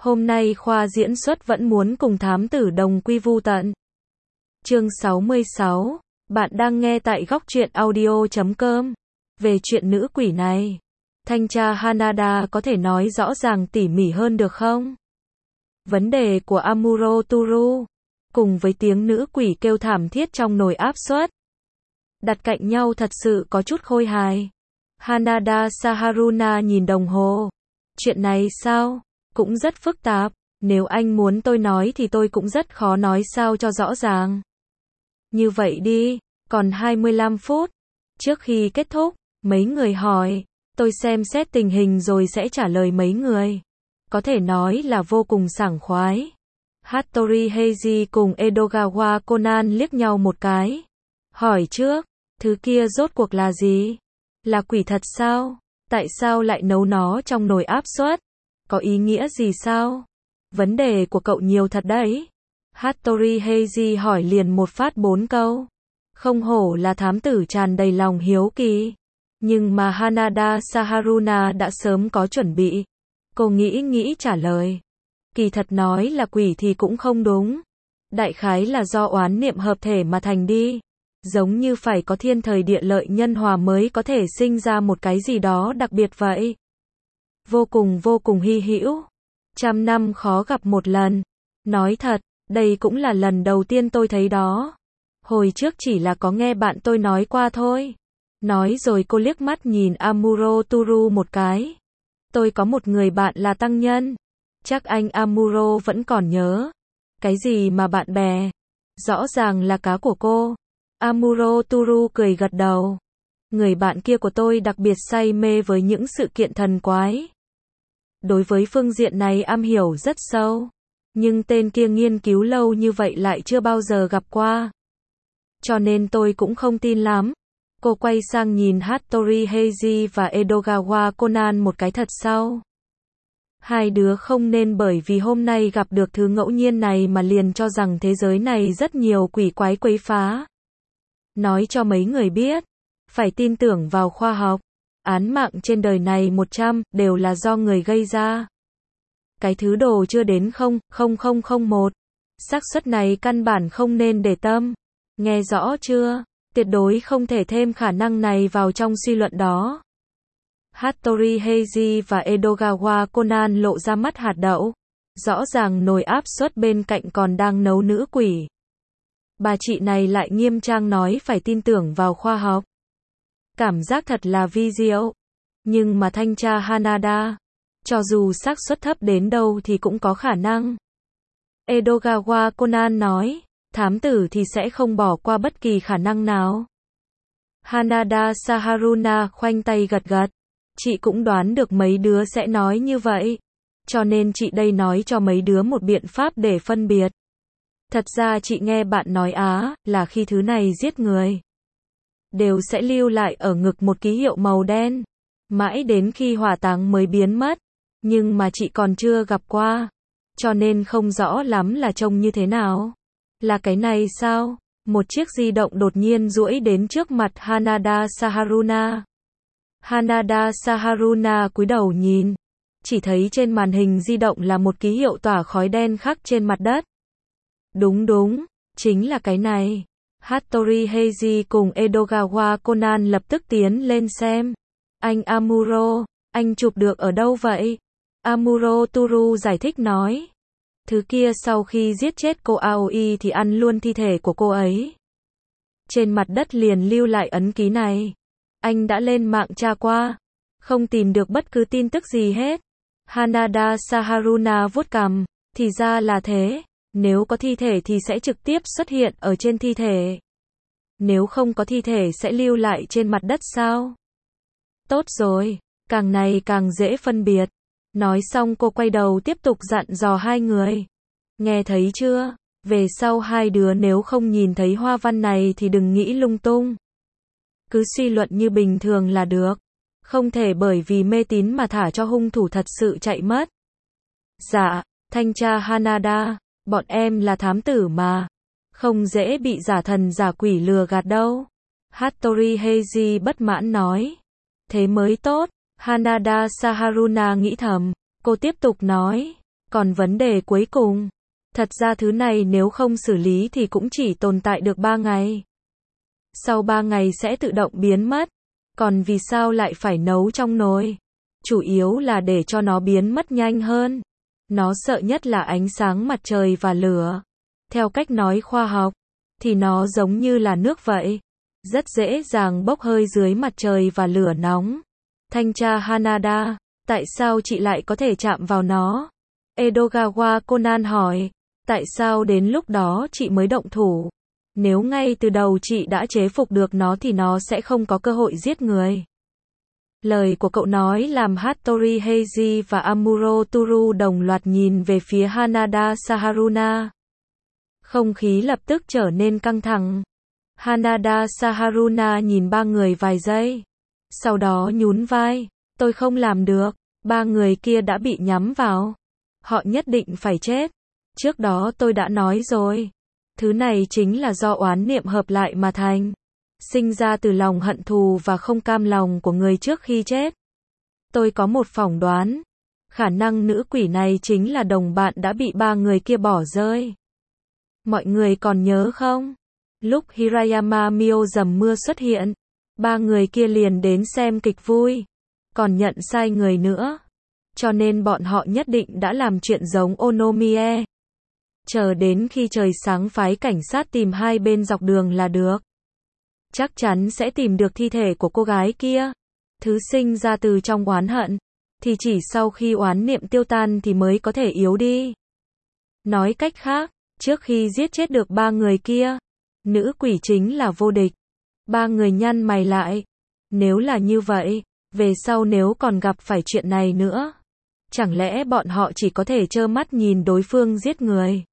Hôm nay khoa diễn xuất vẫn muốn cùng thám tử đồng quy vu tận. Chương 66, bạn đang nghe tại góc truyện audio.com. Về chuyện nữ quỷ này, thanh tra Hanada có thể nói rõ ràng tỉ mỉ hơn được không? Vấn đề của Amuro Toru, cùng với tiếng nữ quỷ kêu thảm thiết trong nồi áp suất, đặt cạnh nhau thật sự có chút khôi hài. Hanada Saharuna nhìn đồng hồ. Chuyện này sao? Cũng rất phức tạp. Nếu anh muốn tôi nói thì tôi cũng rất khó nói sao cho rõ ràng. Như vậy đi, còn 25 phút. Trước khi kết thúc, mấy người hỏi. Tôi xem xét tình hình rồi sẽ trả lời mấy người. Có thể nói là vô cùng sảng khoái. Hattori Heiji cùng Edogawa Conan liếc nhau một cái. Hỏi trước, thứ kia rốt cuộc là gì? Là quỷ thật sao? Tại sao lại nấu nó trong nồi áp suất? Có ý nghĩa gì sao? Vấn đề của cậu nhiều thật đấy. Hattori Heiji hỏi liền một phát 4 câu. Không hổ là thám tử tràn đầy lòng hiếu kỳ. Nhưng mà Hanada Saharuna đã sớm có chuẩn bị. Cô nghĩ trả lời. Kỳ thật nói là quỷ thì cũng không đúng. Đại khái là do oán niệm hợp thể mà thành đi. Giống như phải có thiên thời địa lợi nhân hòa mới có thể sinh ra một cái gì đó đặc biệt vậy. Vô cùng hy hữu. 100 năm khó gặp một lần. Nói thật, đây cũng là lần đầu tiên tôi thấy đó. Hồi trước chỉ là có nghe bạn tôi nói qua thôi. Nói rồi cô liếc mắt nhìn Amuro Toru một cái. Tôi có một người bạn là tăng nhân. Chắc anh Amuro vẫn còn nhớ. Cái gì mà bạn bè? Rõ ràng là cá của cô. Amuro Toru cười gật đầu. Người bạn kia của tôi đặc biệt say mê với những sự kiện thần quái. Đối với phương diện này am hiểu rất sâu. Nhưng tên kia nghiên cứu lâu như vậy lại chưa bao giờ gặp qua. Cho nên tôi cũng không tin lắm. Cô quay sang nhìn Hattori Heiji và Edogawa Conan một cái thật sau. Hai đứa không nên bởi vì hôm nay gặp được thứ ngẫu nhiên này mà liền cho rằng thế giới này rất nhiều quỷ quái quấy phá. Nói cho mấy người biết, phải tin tưởng vào khoa học. Án mạng trên đời này 100 đều là do người gây ra. Cái thứ đồ chưa đến 0,0001. Xác suất này căn bản không nên để tâm. Nghe rõ chưa? Tuyệt đối không thể thêm khả năng này vào trong suy luận đó. Hattori Heiji và Edogawa Conan lộ ra mắt hạt đậu. Rõ ràng nồi áp suất bên cạnh còn đang nấu nữ quỷ. Bà chị này lại nghiêm trang nói phải tin tưởng vào khoa học. Cảm giác thật là vi diệu. Nhưng mà thanh tra Hanada, cho dù xác suất thấp đến đâu thì cũng có khả năng. Edogawa Conan nói, thám tử thì sẽ không bỏ qua bất kỳ khả năng nào. Hanada Saharuna khoanh tay gật gật. Chị cũng đoán được mấy đứa sẽ nói như vậy. Cho nên chị đây nói cho mấy đứa một biện pháp để phân biệt. Thật ra chị nghe bạn nói là khi thứ này giết người, đều sẽ lưu lại ở ngực một ký hiệu màu đen. Mãi đến khi hỏa táng mới biến mất. Nhưng mà chị còn chưa gặp qua. Cho nên không rõ lắm là trông như thế nào. Là cái này sao? Một chiếc di động đột nhiên duỗi đến trước mặt Hanada Saharuna. Hanada Saharuna cúi đầu nhìn. Chỉ thấy trên màn hình di động là một ký hiệu tỏa khói đen khắc trên mặt đất. Đúng, chính là cái này. Hattori Heiji cùng Edogawa Conan lập tức tiến lên xem. Anh Amuro, anh chụp được ở đâu vậy? Amuro Toru giải thích nói. Thứ kia sau khi giết chết cô Aoi thì ăn luôn thi thể của cô ấy. Trên mặt đất liền lưu lại ấn ký này. Anh đã lên mạng tra qua. Không tìm được bất cứ tin tức gì hết. Hanada Saharuna vuốt cằm. Thì ra là thế. Nếu có thi thể thì sẽ trực tiếp xuất hiện ở trên thi thể. Nếu không có thi thể sẽ lưu lại trên mặt đất sao? Tốt rồi, càng này càng dễ phân biệt. Nói xong cô quay đầu tiếp tục dặn dò hai người. Nghe thấy chưa? Về sau hai đứa nếu không nhìn thấy hoa văn này thì đừng nghĩ lung tung. Cứ suy luận như bình thường là được. Không thể bởi vì mê tín mà thả cho hung thủ thật sự chạy mất. Dạ, thanh tra Hanada, bọn em là thám tử mà. Không dễ bị giả thần giả quỷ lừa gạt đâu. Hattori Heiji bất mãn nói. Thế mới tốt. Hanada Saharuna nghĩ thầm. Cô tiếp tục nói. Còn vấn đề cuối cùng, thật ra thứ này nếu không xử lý thì cũng chỉ tồn tại được 3 ngày. Sau 3 ngày sẽ tự động biến mất. Còn vì sao lại phải nấu trong nồi? Chủ yếu là để cho nó biến mất nhanh hơn. Nó sợ nhất là ánh sáng mặt trời và lửa. Theo cách nói khoa học, thì nó giống như là nước vậy. Rất dễ dàng bốc hơi dưới mặt trời và lửa nóng. Thanh tra Hanada, tại sao chị lại có thể chạm vào nó? Edogawa Conan hỏi, tại sao đến lúc đó chị mới động thủ? Nếu ngay từ đầu chị đã chế phục được nó thì nó sẽ không có cơ hội giết người. Lời của cậu nói làm Hattori Heiji và Amuro Toru đồng loạt nhìn về phía Hanada Saharuna. Không khí lập tức trở nên căng thẳng. Hanada Saharuna nhìn ba người vài giây. Sau đó nhún vai. Tôi không làm được. Ba người kia đã bị nhắm vào. Họ nhất định phải chết. Trước đó tôi đã nói rồi. Thứ này chính là do oán niệm hợp lại mà thành. Sinh ra từ lòng hận thù và không cam lòng của người trước khi chết. Tôi có một phỏng đoán. Khả năng nữ quỷ này chính là đồng bạn đã bị ba người kia bỏ rơi. Mọi người còn nhớ không? Lúc Hirayama Mio dầm mưa xuất hiện, ba người kia liền đến xem kịch vui. Còn nhận sai người nữa. Cho nên bọn họ nhất định đã làm chuyện giống Onomiye. Chờ đến khi trời sáng phái cảnh sát tìm hai bên dọc đường là được. Chắc chắn sẽ tìm được thi thể của cô gái kia. Thứ sinh ra từ trong oán hận, thì chỉ sau khi oán niệm tiêu tan thì mới có thể yếu đi. Nói cách khác, trước khi giết chết được ba người kia, nữ quỷ chính là vô địch. Ba người nhăn mày lại. Nếu là như vậy, về sau nếu còn gặp phải chuyện này nữa, chẳng lẽ bọn họ chỉ có thể trơ mắt nhìn đối phương giết người?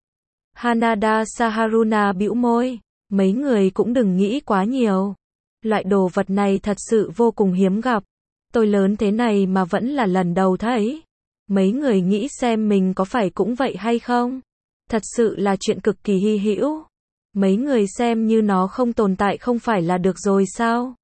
Hanada Saharuna bĩu môi. Mấy người cũng đừng nghĩ quá nhiều. Loại đồ vật này thật sự vô cùng hiếm gặp. Tôi lớn thế này mà vẫn là lần đầu thấy. Mấy người nghĩ xem mình có phải cũng vậy hay không? Thật sự là chuyện cực kỳ hy hữu. Mấy người xem như nó không tồn tại không phải là được rồi sao?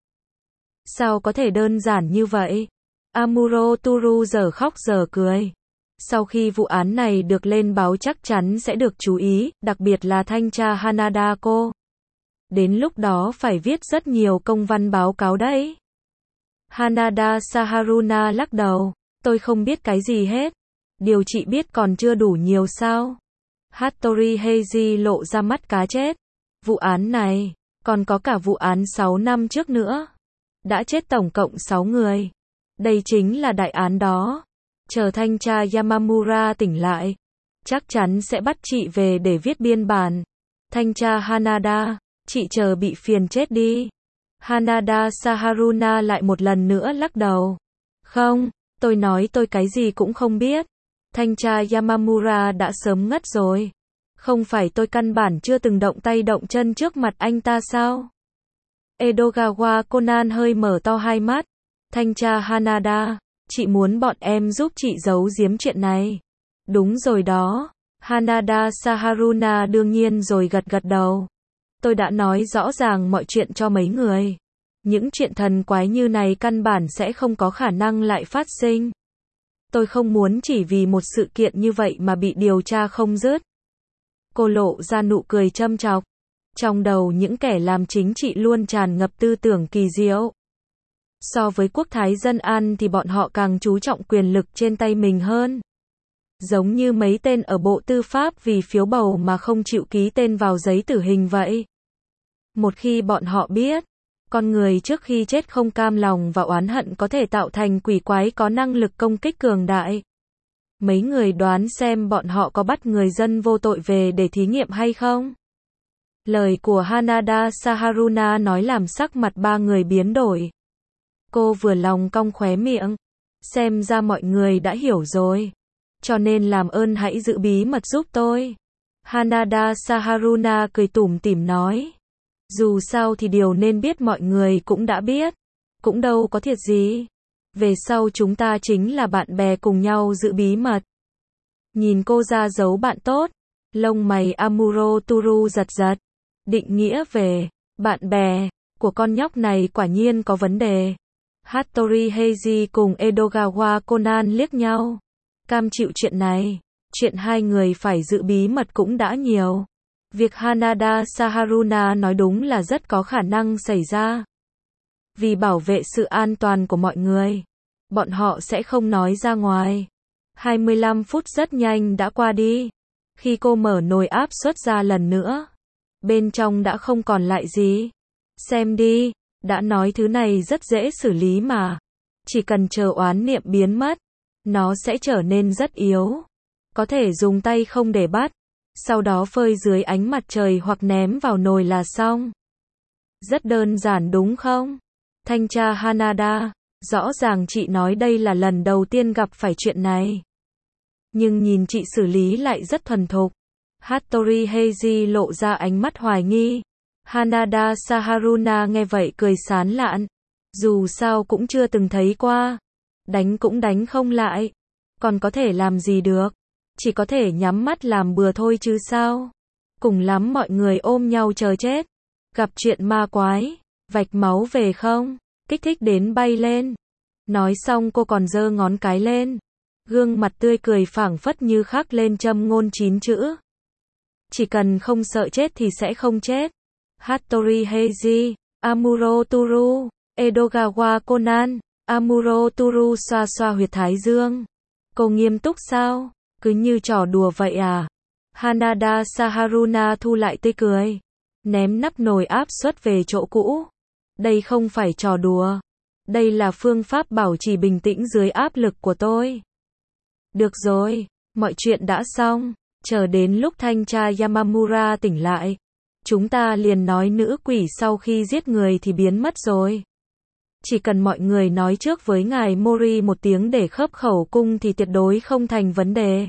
Sao có thể đơn giản như vậy? Amuro Toru giờ khóc giờ cười. Sau khi vụ án này được lên báo chắc chắn sẽ được chú ý, đặc biệt là thanh tra Hanada cô. Đến lúc đó phải viết rất nhiều công văn báo cáo đấy. Hanada Saharuna lắc đầu. Tôi không biết cái gì hết. Điều chị biết còn chưa đủ nhiều sao? Hattori Heiji lộ ra mắt cá chết. Vụ án này, còn có cả vụ án 6 năm trước nữa. Đã chết tổng cộng 6 người. Đây chính là đại án đó. Chờ thanh tra Yamamura tỉnh lại, chắc chắn sẽ bắt chị về để viết biên bản. Thanh tra Hanada, chị chờ bị phiền chết đi. Hanada Saharuna lại một lần nữa lắc đầu. Không, tôi nói tôi cái gì cũng không biết. Thanh tra Yamamura đã sớm ngất rồi. Không phải tôi căn bản chưa từng động tay động chân trước mặt anh ta sao? Edogawa Conan hơi mở to hai mắt. Thanh tra Hanada, chị muốn bọn em giúp chị giấu giếm chuyện này. Đúng rồi đó. Hanada Saharuna đương nhiên rồi gật gật đầu. Tôi đã nói rõ ràng mọi chuyện cho mấy người. Những chuyện thần quái như này căn bản sẽ không có khả năng lại phát sinh. Tôi không muốn chỉ vì một sự kiện như vậy mà bị điều tra không dứt. Cô lộ ra nụ cười châm chọc. Trong đầu những kẻ làm chính trị luôn tràn ngập tư tưởng kỳ diệu. So với quốc thái dân an thì bọn họ càng chú trọng quyền lực trên tay mình hơn. Giống như mấy tên ở Bộ Tư pháp vì phiếu bầu mà không chịu ký tên vào giấy tử hình vậy. Một khi bọn họ biết, con người trước khi chết không cam lòng và oán hận có thể tạo thành quỷ quái có năng lực công kích cường đại. Mấy người đoán xem bọn họ có bắt người dân vô tội về để thí nghiệm hay không? Lời của Hanada Saharuna nói làm sắc mặt ba người biến đổi. Cô vừa lòng cong khóe miệng. Xem ra mọi người đã hiểu rồi. Cho nên làm ơn hãy giữ bí mật giúp tôi. Hanada Saharuna cười tủm tỉm nói. Dù sao thì điều nên biết mọi người cũng đã biết. Cũng đâu có thiệt gì. Về sau chúng ta chính là bạn bè cùng nhau giữ bí mật. Nhìn cô ra dấu bạn tốt. Lông mày Amuro Toru giật giật. Định nghĩa về bạn bè của con nhóc này quả nhiên có vấn đề. Hattori Heiji cùng Edogawa Conan liếc nhau. Cam chịu chuyện này. Chuyện hai người phải giữ bí mật cũng đã nhiều. Việc Hanada Saharuna nói đúng là rất có khả năng xảy ra. Vì bảo vệ sự an toàn của mọi người, bọn họ sẽ không nói ra ngoài. 25 phút rất nhanh đã qua đi. Khi cô mở nồi áp suất ra lần nữa, bên trong đã không còn lại gì. Xem đi, đã nói thứ này rất dễ xử lý mà. Chỉ cần chờ oán niệm biến mất, nó sẽ trở nên rất yếu. Có thể dùng tay không để bắt, sau đó phơi dưới ánh mặt trời hoặc ném vào nồi là xong. Rất đơn giản đúng không? Thanh tra Hanada, rõ ràng chị nói đây là lần đầu tiên gặp phải chuyện này. Nhưng nhìn chị xử lý lại rất thuần thục. Hattori Heiji lộ ra ánh mắt hoài nghi. Hanada Saharuna nghe vậy cười sán lạn. Dù sao cũng chưa từng thấy qua. Đánh cũng đánh không lại. Còn có thể làm gì được? Chỉ có thể nhắm mắt làm bừa thôi chứ sao? Cùng lắm mọi người ôm nhau chờ chết. Gặp chuyện ma quái, vạch máu về không? Kích thích đến bay lên. Nói xong cô còn giơ ngón cái lên. Gương mặt tươi cười phảng phất như khắc lên châm ngôn 9 chữ. Chỉ cần không sợ chết thì sẽ không chết. Hattori Heiji, Amuro Toru, Edogawa Conan, Amuro Toru xoa xoa huyệt thái dương. Cô nghiêm túc sao? Cứ như trò đùa vậy à? Hanada Saharuna thu lại tươi cười. Ném nắp nồi áp suất về chỗ cũ. Đây không phải trò đùa. Đây là phương pháp bảo trì bình tĩnh dưới áp lực của tôi. Được rồi, mọi chuyện đã xong. Chờ đến lúc thanh tra Yamamura tỉnh lại, chúng ta liền nói nữ quỷ sau khi giết người thì biến mất rồi. Chỉ cần mọi người nói trước với ngài Mori một tiếng để khớp khẩu cung thì tuyệt đối không thành vấn đề.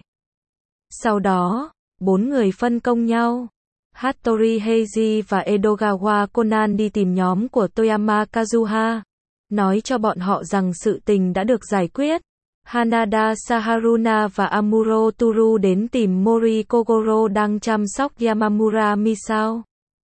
Sau đó, 4 người phân công nhau. Hattori Heiji và Edogawa Conan đi tìm nhóm của Toyama Kazuha, nói cho bọn họ rằng sự tình đã được giải quyết. Hanada Saharuna và Amuro Toru đến tìm Mori Kogoro đang chăm sóc Yamamura Misao.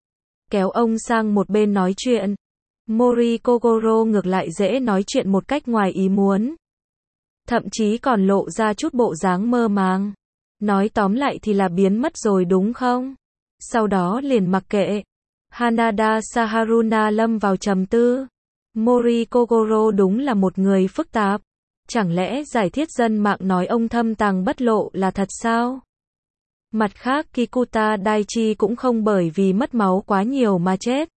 Kéo ông sang một bên nói chuyện. Mori Kogoro ngược lại dễ nói chuyện một cách ngoài ý muốn. Thậm chí còn lộ ra chút bộ dáng mơ màng. Nói tóm lại thì là biến mất rồi đúng không? Sau đó liền mặc kệ. Hanada Saharuna lâm vào trầm tư. Mori Kogoro đúng là một người phức tạp. Chẳng lẽ giải thiết dân mạng nói ông thâm tàng bất lộ là thật sao? Mặt khác Kikuta Daichi cũng không bởi vì mất máu quá nhiều mà chết.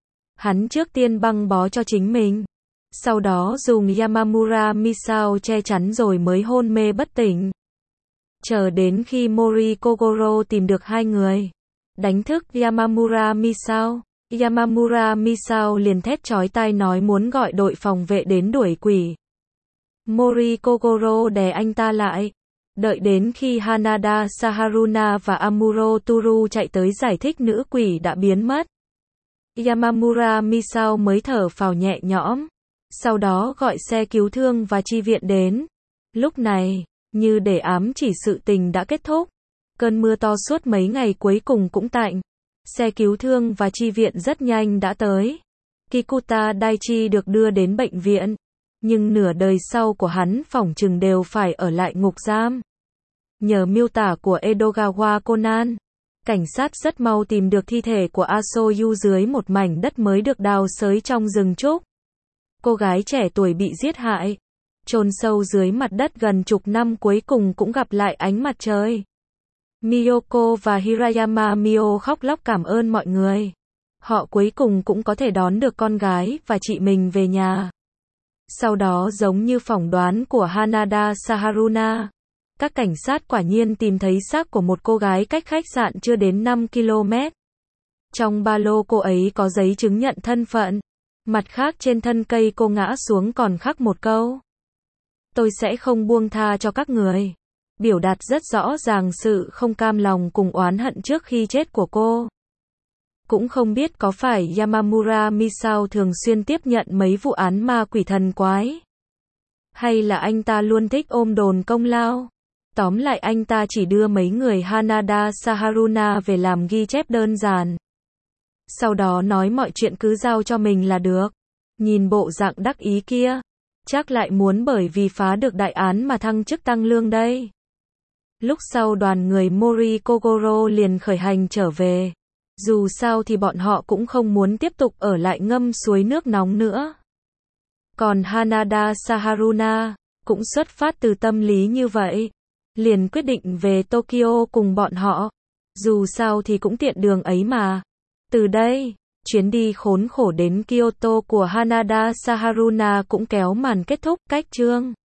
Hắn trước tiên băng bó cho chính mình. Sau đó dùng Yamamura Misao che chắn rồi mới hôn mê bất tỉnh. Chờ đến khi Mori Kogoro tìm được hai người. Đánh thức Yamamura Misao. Yamamura Misao liền thét chói tai nói muốn gọi đội phòng vệ đến đuổi quỷ. Mori Kogoro đè anh ta lại. Đợi đến khi Hanada Saharuna và Amuro Toru chạy tới giải thích nữ quỷ đã biến mất. Yamamura Misao mới thở phào nhẹ nhõm. Sau đó gọi xe cứu thương và chi viện đến. Lúc này, như để ám chỉ sự tình đã kết thúc. Cơn mưa to suốt mấy ngày cuối cùng cũng tạnh. Xe cứu thương và chi viện rất nhanh đã tới. Kikuta Daichi được đưa đến bệnh viện. Nhưng nửa đời sau của hắn phỏng chừng đều phải ở lại ngục giam. Nhờ miêu tả của Edogawa Conan, cảnh sát rất mau tìm được thi thể của Asoyu dưới một mảnh đất mới được đào xới trong rừng trúc. Cô gái trẻ tuổi bị giết hại, chôn sâu dưới mặt đất gần chục năm cuối cùng cũng gặp lại ánh mặt trời. Miyoko và Hirayama Mio khóc lóc cảm ơn mọi người. Họ cuối cùng cũng có thể đón được con gái và chị mình về nhà. Sau đó giống như phỏng đoán của Hanada Saharuna, các cảnh sát quả nhiên tìm thấy xác của một cô gái cách khách sạn chưa đến 5 km. Trong ba lô cô ấy có giấy chứng nhận thân phận. Mặt khác trên thân cây cô ngã xuống còn khắc một câu. Tôi sẽ không buông tha cho các người. Biểu đạt rất rõ ràng sự không cam lòng cùng oán hận trước khi chết của cô. Cũng không biết có phải Yamamura Misao thường xuyên tiếp nhận mấy vụ án ma quỷ thần quái. Hay là anh ta luôn thích ôm đồn công lao. Tóm lại anh ta chỉ đưa mấy người Hanada Saharuna về làm ghi chép đơn giản. Sau đó nói mọi chuyện cứ giao cho mình là được. Nhìn bộ dạng đắc ý kia. Chắc lại muốn bởi vì phá được đại án mà thăng chức tăng lương đây. Lúc sau đoàn người Mori Kogoro liền khởi hành trở về. Dù sao thì bọn họ cũng không muốn tiếp tục ở lại ngâm suối nước nóng nữa. Còn Hanada Saharuna cũng xuất phát từ tâm lý như vậy, liền quyết định về Tokyo cùng bọn họ. Dù sao thì cũng tiện đường ấy mà. Từ đây, chuyến đi khốn khổ đến Kyoto của Hanada Saharuna cũng kéo màn kết thúc. Cách chương